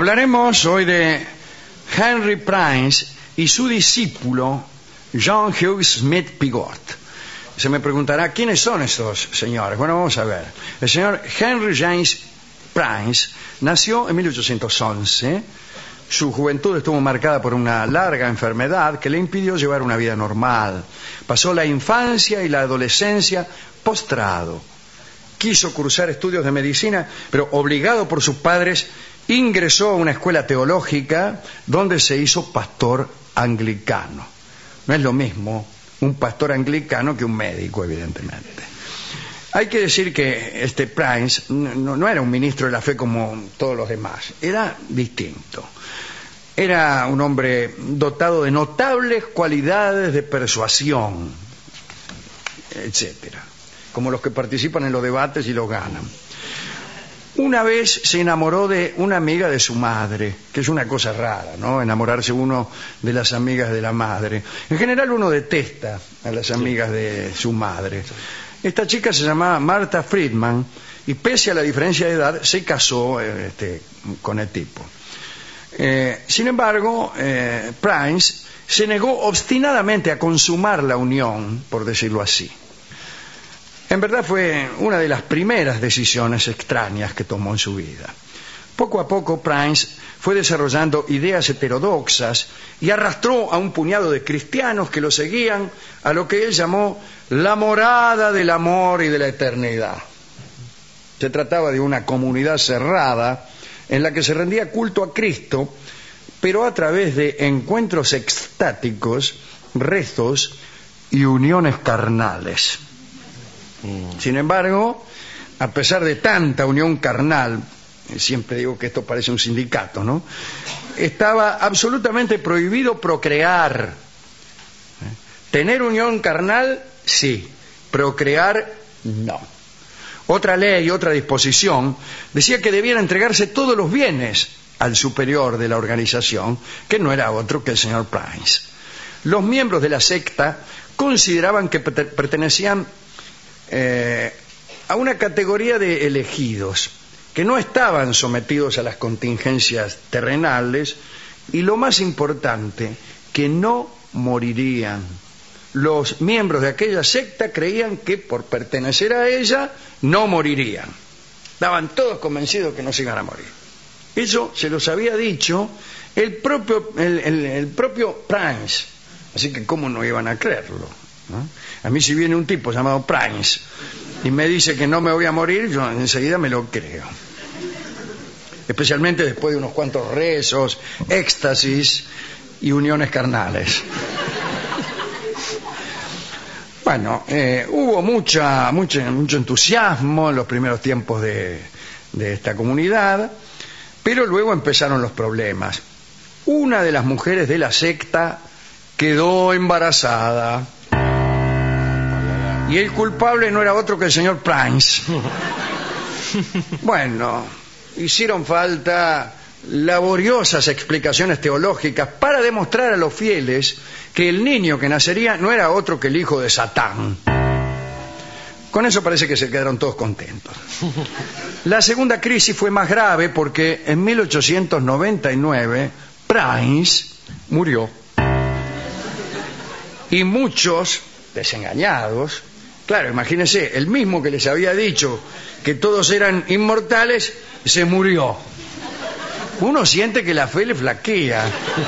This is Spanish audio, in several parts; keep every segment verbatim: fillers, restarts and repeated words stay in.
Hablaremos hoy de Henry Prince y su discípulo John Hughes Smith Piggott. Se me preguntará, ¿quiénes son estos señores? Bueno, vamos a ver. El señor Henry James Prince nació en mil ochocientos once. Su juventud estuvo marcada por una larga enfermedad que le impidió llevar una vida normal. Pasó la infancia y la adolescencia postrado. Quiso cursar estudios de medicina, pero obligado por sus padres, ingresó a una escuela teológica donde se hizo pastor anglicano. No es lo mismo un pastor anglicano que un médico, evidentemente. Hay que decir que este Prince no, no era un ministro de la fe como todos los demás, era distinto. Era un hombre dotado de notables cualidades de persuasión, etcétera, como los que participan en los debates y los ganan. Una vez se enamoró de una amiga de su madre, que es una cosa rara, ¿no? Enamorarse uno de las amigas de la madre. En general uno detesta a las amigas de su madre. Esta chica se llamaba Martha Friedman y pese a la diferencia de edad se casó este, con el tipo. Eh, sin embargo, eh, Prince se negó obstinadamente a consumar la unión, por decirlo así. En verdad fue una de las primeras decisiones extrañas que tomó en su vida. Poco a poco Prince fue desarrollando ideas heterodoxas y arrastró a un puñado de cristianos que lo seguían a lo que él llamó la morada del amor y de la eternidad. Se trataba de una comunidad cerrada en la que se rendía culto a Cristo, pero a través de encuentros extáticos, rezos y uniones carnales. Sin embargo, a pesar de tanta unión carnal, siempre digo que esto parece un sindicato, ¿no? Estaba absolutamente prohibido procrear. Tener unión carnal, sí. Procrear, no. Otra ley, otra disposición, decía que debían entregarse todos los bienes al superior de la organización, que no era otro que el señor Prince. Los miembros de la secta consideraban que pertenecían Eh, a una categoría de elegidos que no estaban sometidos a las contingencias terrenales y lo más importante, que no morirían. Los miembros de aquella secta creían que por pertenecer a ella no morirían. Estaban todos convencidos que no se iban a morir. Eso se los había dicho el propio, el, el, el propio Prince, así que cómo no iban a creerlo, ¿no? A mí si viene un tipo llamado Prince y me dice que no me voy a morir, yo enseguida me lo creo. Especialmente después de unos cuantos rezos, éxtasis y uniones carnales. Bueno, eh, hubo mucha, mucho, mucho entusiasmo en los primeros tiempos de, de esta comunidad, pero luego empezaron los problemas. Una de las mujeres de la secta quedó embarazada. Y el culpable no era otro que el señor Prince. Bueno, hicieron falta laboriosas explicaciones teológicas para demostrar a los fieles que el niño que nacería no era otro que el hijo de Satán. Con eso parece que se quedaron todos contentos. La segunda crisis fue más grave porque en mil ochocientos noventa y nueve Prince murió. Y muchos, desengañados, claro, imagínense, el mismo que les había dicho que todos eran inmortales, se murió. Uno siente que la fe le flaquea.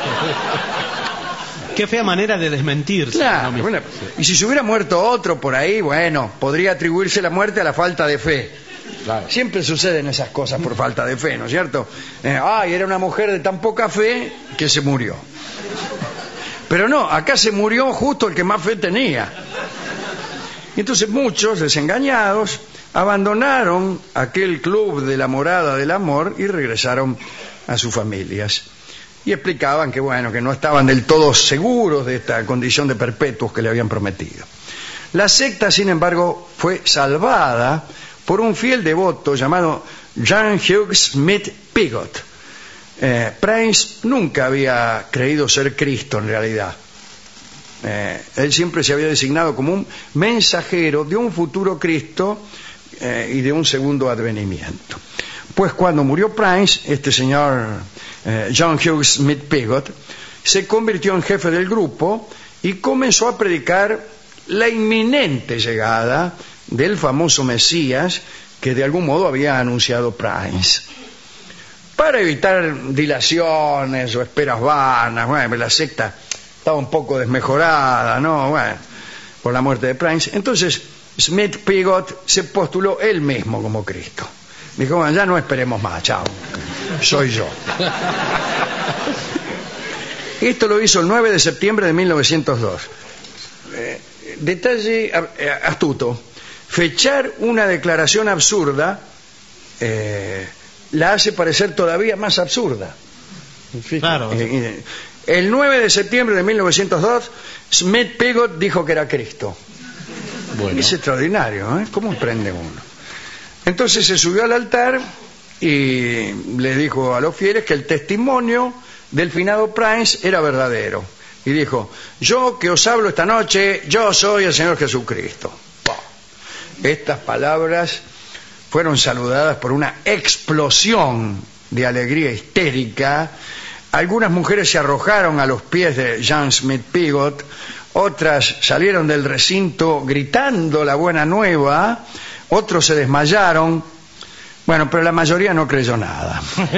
Qué fea manera de desmentirse. Claro, bueno, y si se hubiera muerto otro por ahí, bueno, podría atribuirse la muerte a la falta de fe. Claro. Siempre suceden esas cosas por falta de fe, ¿no es cierto? Eh, ay, era una mujer de tan poca fe que se murió. Pero no, acá se murió justo el que más fe tenía. Y entonces muchos, desengañados, abandonaron aquel club de la morada del amor y regresaron a sus familias. Y explicaban que, bueno, que no estaban del todo seguros de esta condición de perpetuos que le habían prometido. La secta, sin embargo, fue salvada por un fiel devoto llamado John Hughes Smith Piggott. Eh, Prince nunca había creído ser Cristo en realidad. Eh, él siempre se había designado como un mensajero de un futuro Cristo eh, y de un segundo advenimiento. Pues cuando murió Prince, este señor eh, John Hughes Smith Pigott se convirtió en jefe del grupo y comenzó a predicar la inminente llegada del famoso Mesías que de algún modo había anunciado Prince. Para evitar dilaciones o esperas vanas, bueno, la secta estaba un poco desmejorada, ¿no? Bueno, por la muerte de Prince. Entonces Smith Pigott se postuló él mismo como Cristo. Dijo, bueno, ya no esperemos más, chao, soy yo. Esto lo hizo el nueve de septiembre de mil novecientos dos. Eh, detalle eh, astuto. Fechar una declaración absurda eh, la hace parecer todavía más absurda. Claro. Eh, el nueve de septiembre de mil novecientos dos, Smith Pigott dijo que era Cristo. Bueno. Es extraordinario, ¿eh? ¿Cómo aprende uno? Entonces se subió al altar y le dijo a los fieles que el testimonio del finado Prince era verdadero. Y dijo, yo que os hablo esta noche, yo soy el Señor Jesucristo. Estas palabras fueron saludadas por una explosión de alegría histérica. Algunas mujeres se arrojaron a los pies de John Smith Pigott, otras salieron del recinto gritando la buena nueva, otros se desmayaron. Bueno, pero la mayoría no creyó nada.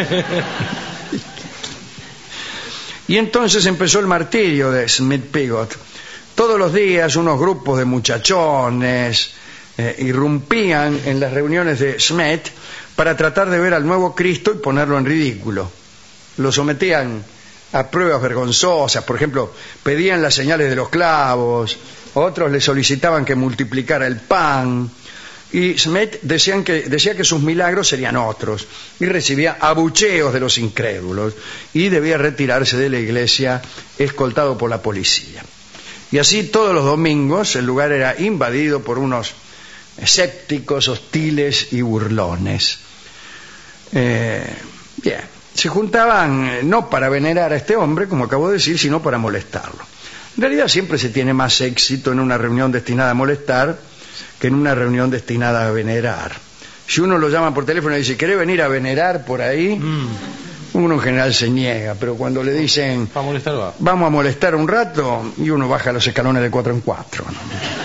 Y entonces empezó el martirio de Smith Pigott. Todos los días unos grupos de muchachones eh, irrumpían en las reuniones de Smith para tratar de ver al nuevo Cristo y ponerlo en ridículo. Lo sometían a pruebas vergonzosas, por ejemplo, pedían las señales de los clavos, otros le solicitaban que multiplicara el pan, y Smith decían que, decía que sus milagros serían otros, y recibía abucheos de los incrédulos, y debía retirarse de la iglesia escoltado por la policía. Y así todos los domingos el lugar era invadido por unos escépticos, hostiles y burlones. Eh, bien, se juntaban eh, no para venerar a este hombre, como acabo de decir, sino para molestarlo. En realidad siempre se tiene más éxito en una reunión destinada a molestar que en una reunión destinada a venerar. Si uno lo llama por teléfono y dice, ¿querés venir a venerar por ahí? Mm. Uno en general se niega, pero cuando le dicen, ¿Va a molestar, va? vamos a molestar un rato, y uno baja los escalones de cuatro en cuatro, ¿no?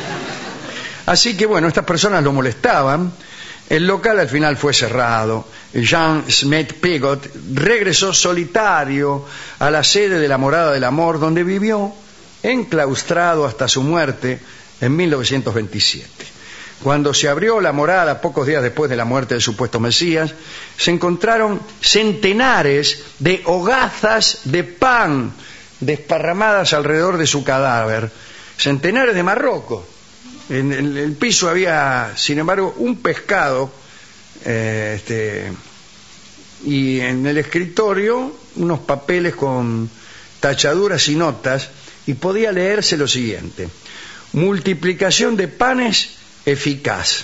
Así que bueno, estas personas lo molestaban. El local al final fue cerrado. John Smith Pigott regresó solitario a la sede de la Morada del Amor, donde vivió enclaustrado hasta su muerte en mil novecientos veintisiete. Cuando se abrió la morada, pocos días después de la muerte del supuesto Mesías, se encontraron centenares de hogazas de pan desparramadas alrededor de su cadáver, centenares de marrocos. En el, el piso había, sin embargo, un pescado, eh, este, y en el escritorio unos papeles con tachaduras y notas, y podía leerse lo siguiente: multiplicación de panes eficaz.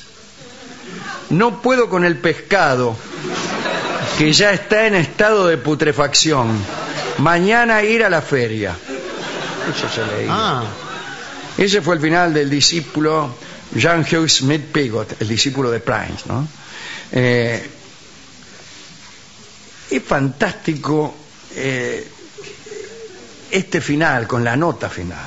No puedo con el pescado, que ya está en estado de putrefacción. Mañana ir a la feria. Eso se leía. Ah. Ese fue el final del discípulo John Hughes Smith Pigott, el discípulo de Prince, ¿no? Eh, es fantástico eh, este final, con la nota final.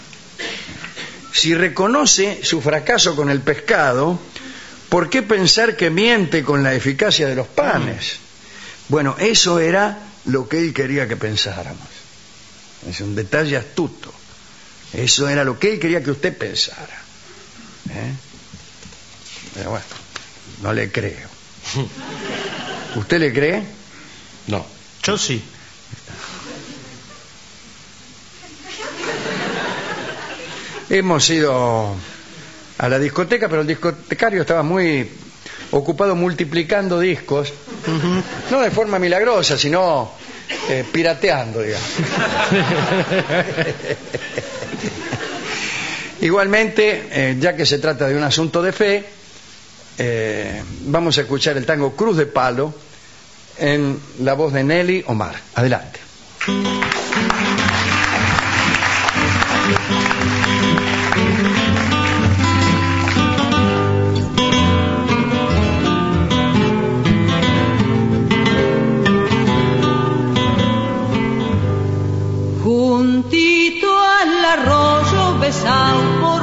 Si reconoce su fracaso con el pescado, ¿por qué pensar que miente con la eficacia de los panes? Bueno, eso era lo que él quería que pensáramos. Es un detalle astuto. Eso era lo que él quería que usted pensara. ¿Eh? Pero bueno, no le creo. ¿Usted le cree? No. Yo sí. Hemos ido a la discoteca, pero el discotecario estaba muy ocupado multiplicando discos, uh-huh. No de forma milagrosa, sino eh, pirateando, digamos. Igualmente, eh, ya que se trata de un asunto de fe, eh, vamos a escuchar el tango Cruz de Palo en la voz de Nelly Omar. Adelante.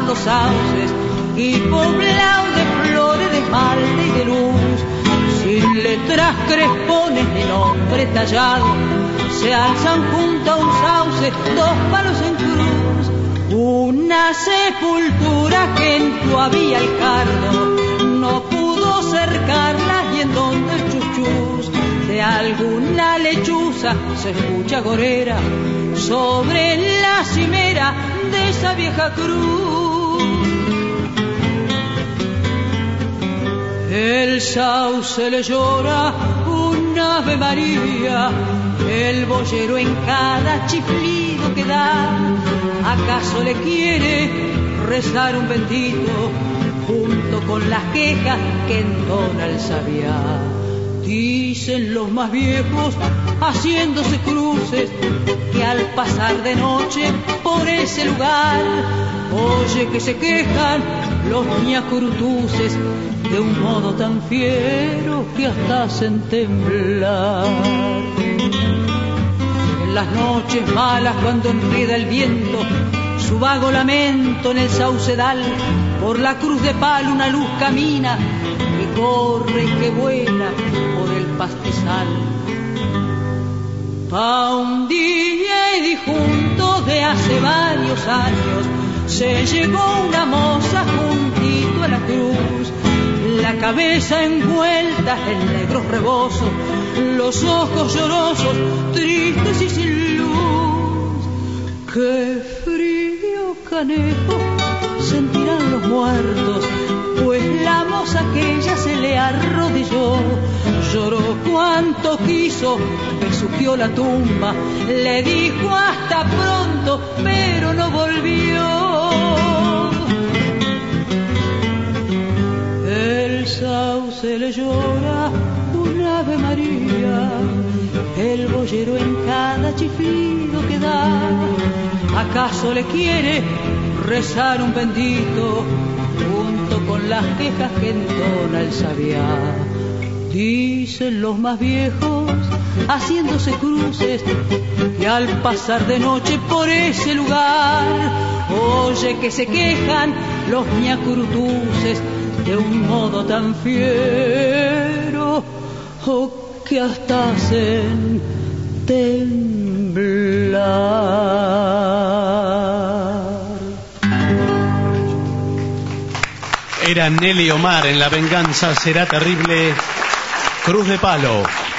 los sauces y poblado de flores de esmalte y de luz, sin letras, crespones ni nombre tallado, se alzan junto a un sauce dos palos en cruz, una sepultura que en tu había el cardo no pudo cercarla, y en donde el chuchús de alguna lechuza se escucha gorera sobre la cimera de esa vieja cruz. El sauce le llora un Ave María, el boyero en cada chiflido que da, ¿acaso le quiere rezar un bendito junto con las quejas que entona el sabiá? Dicen los más viejos, haciéndose cruces, que al pasar de noche por ese lugar, oye que se quejan los ñacurutuces de un modo tan fiero que hasta hacen temblar. En las noches malas, cuando enreda el viento su vago lamento en el saucedal, por la cruz de palo una luz camina que corre y que vuela por el pastizal. Pa' un día y disjunto de hace varios años se llegó una moza juntito a la cruz, la cabeza envuelta en negros rebozos, los ojos llorosos, tristes y sin luz. ¡Qué frío, canejo, sentirán los muertos! Pues la moza aquella se le arrodilló, lloró cuanto quiso, besuqueó la tumba, le dijo hasta pronto, pero no volvió. El sauce le llora un Ave María, el boyero en cada chiflido que da, ¿acaso le quiere rezar un bendito junto con las quejas que entona el sabiá? Dicen los más viejos, haciéndose cruces, que al pasar de noche por ese lugar, oye que se quejan los ñacurutuces de un modo tan fiero, oh, que hasta hacen temblar. Era Nelly Omar en La venganza será terrible. Cruz de Palo.